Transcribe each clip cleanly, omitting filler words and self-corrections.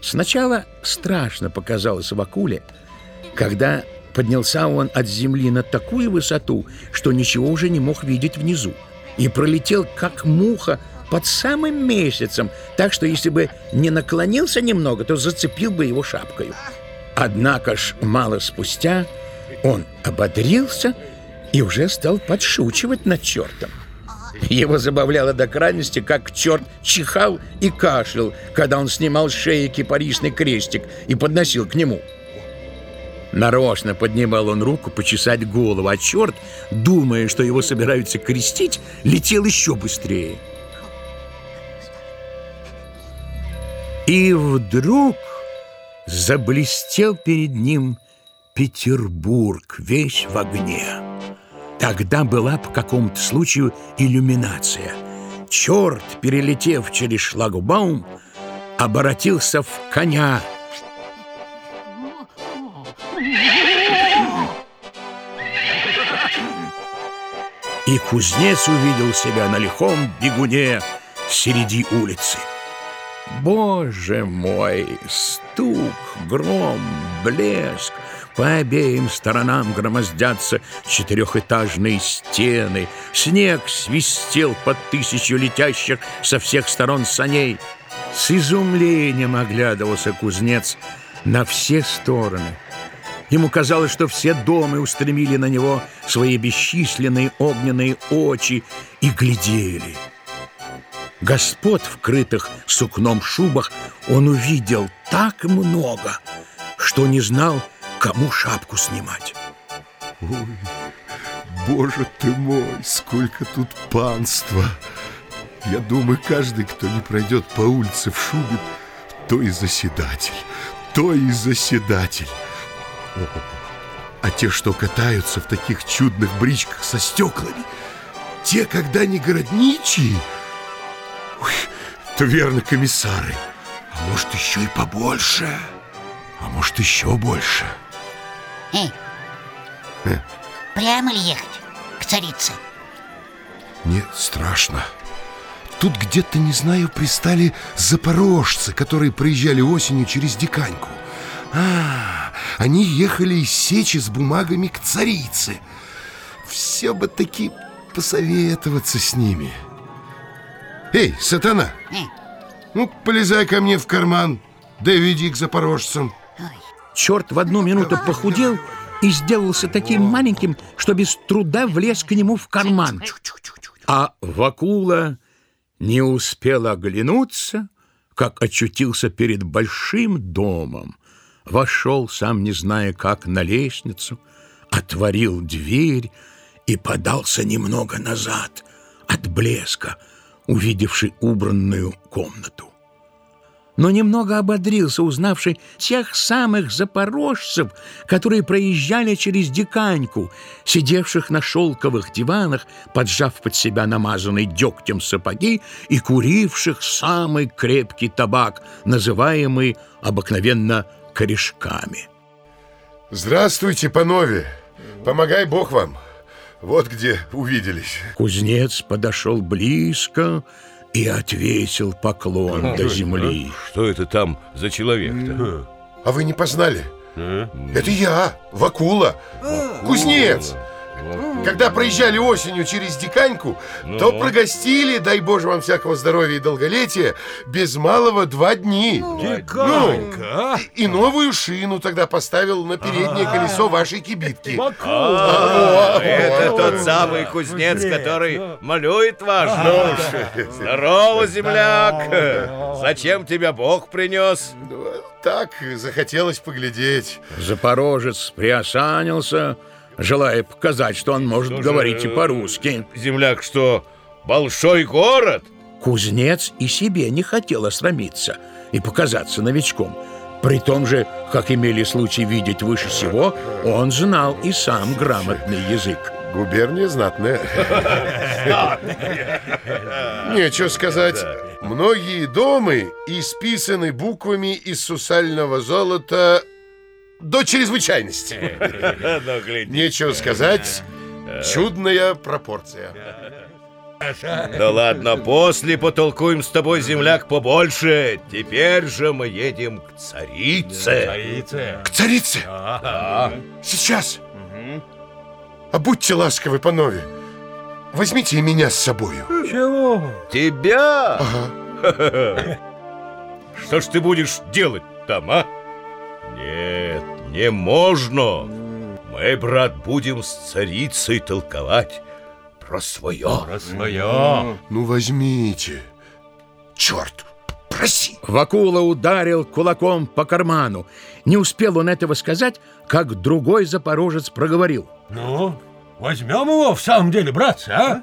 Сначала страшно показалось Вакуле, когда поднялся он от земли на такую высоту, что ничего уже не мог видеть внизу, и пролетел, как муха, под самым месяцем, так что если бы не наклонился немного, то зацепил бы его шапкою. Однако ж мало спустя он ободрился и уже стал подшучивать над чертом. Его забавляло до крайности, как черт чихал и кашлял, когда он снимал с шеи кипарисный крестик и подносил к нему. Нарочно поднимал он руку почесать голову, а черт, думая, что его собираются крестить, летел еще быстрее. И вдруг заблестел перед ним Петербург, весь в огне. Тогда была по какому-то случаю иллюминация. Черт, перелетев через шлагбаум, оборотился в коня. И кузнец увидел себя на лихом бегуне среди улицы. Боже мой! Стук, гром, блеск! По обеим сторонам громоздятся четырехэтажные стены. Снег свистел под 1000 летящих со всех сторон саней. С изумлением оглядывался кузнец на все стороны. Ему казалось, что все дома устремили на него свои бесчисленные огненные очи и глядели. Господ, вкрытых сукном шубах, он увидел так много, что не знал, кому шапку снимать. Ой, боже ты мой, сколько тут панства! Я думаю, каждый, кто не пройдет по улице в шубе, то и заседатель, то и заседатель. А те, что катаются в таких чудных бричках со стеклами, те, когда не городничие, то верно комиссары. А может, еще и побольше, а может, еще больше. Прямо ли ехать к царице? Нет, страшно. Тут где-то, не знаю, пристали запорожцы, которые проезжали осенью через Диканьку. Они ехали из Сечи с бумагами к царице. Все бы таки посоветоваться с ними. Эй, сатана! Ну, полезай ко мне в карман, да веди к запорожцам. Черт в одну минуту похудел и сделался таким маленьким, что без труда влез к нему в карман. А Вакула не успел оглянуться, как очутился перед большим домом. Вошел, сам не зная как, на лестницу, отворил дверь и подался немного назад от блеска, увидевший убранную комнату. Но немного ободрился, узнавший тех самых запорожцев, которые проезжали через Диканьку, сидевших на шелковых диванах, поджав под себя намазанный дегтем сапоги и куривших самый крепкий табак, называемый обыкновенно корешками. Здравствуйте, панове! Помогай Бог вам! Вот где увиделись. Кузнец подошел близко и отвесил поклон до земли. Что это там за человек-то? А вы не познали? Это я, Вакула, кузнец. Когда проезжали осенью через Диканьку, то прогостили, дай Боже вам всякого здоровья и долголетия, без малого 2 дни. Диканька? И новую шину тогда поставил на переднее колесо вашей кибитки. Это тот самый кузнец, который малюет ваш дом. Здорово, земляк! Зачем тебя Бог принес? Так, захотелось поглядеть. Запорожец приосанился, желая показать, что он может говорить и по-русски. Земляк что, большой город? Кузнец и себе не хотел осрамиться и показаться новичком. При том же, как имели случай видеть выше всего, он знал и сам грамотный язык. Губерния знатная. Нечего сказать. Многие дома исписаны буквами из сусального золота до чрезвычайности. Нечего сказать. Чудная пропорция. Да ладно, после потолкуем с тобой, земляк, побольше. Теперь же мы едем к царице. К царице? Да. Сейчас. А будьте ласковы, панове. Возьмите и меня с собою. Чего? Тебя? Что ж ты будешь делать там, а? Нет, не можно. Мы, брат, будем с царицей толковать про свое. Про свое. Ну, возьмите. Черт, проси. Вакула ударил кулаком по карману. Не успел он этого сказать, как другой запорожец проговорил. Ну, возьмем его в самом деле, братцы, а?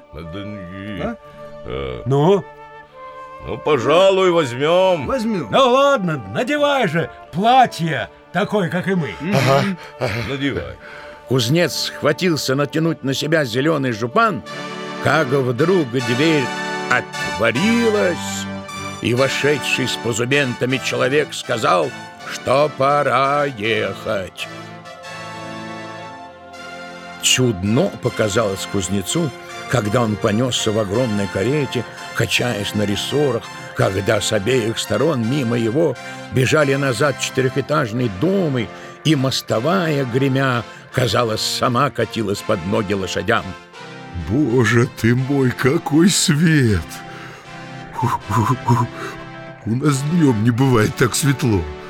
Ну? Ну, пожалуй, возьмем. Ну ладно, надевай же платье, такое, как и мы. Надевай. Кузнец схватился натянуть на себя зеленый жупан, как вдруг дверь отворилась, и вошедший с позументами человек сказал, что пора ехать. Чудно показалось кузнецу, когда он понесся в огромной карете, качаясь на рессорах, когда с обеих сторон мимо его бежали назад четырехэтажные дома, и мостовая, гремя, казалось, сама катилась под ноги лошадям. Боже ты мой, какой свет! У нас днем не бывает так светло.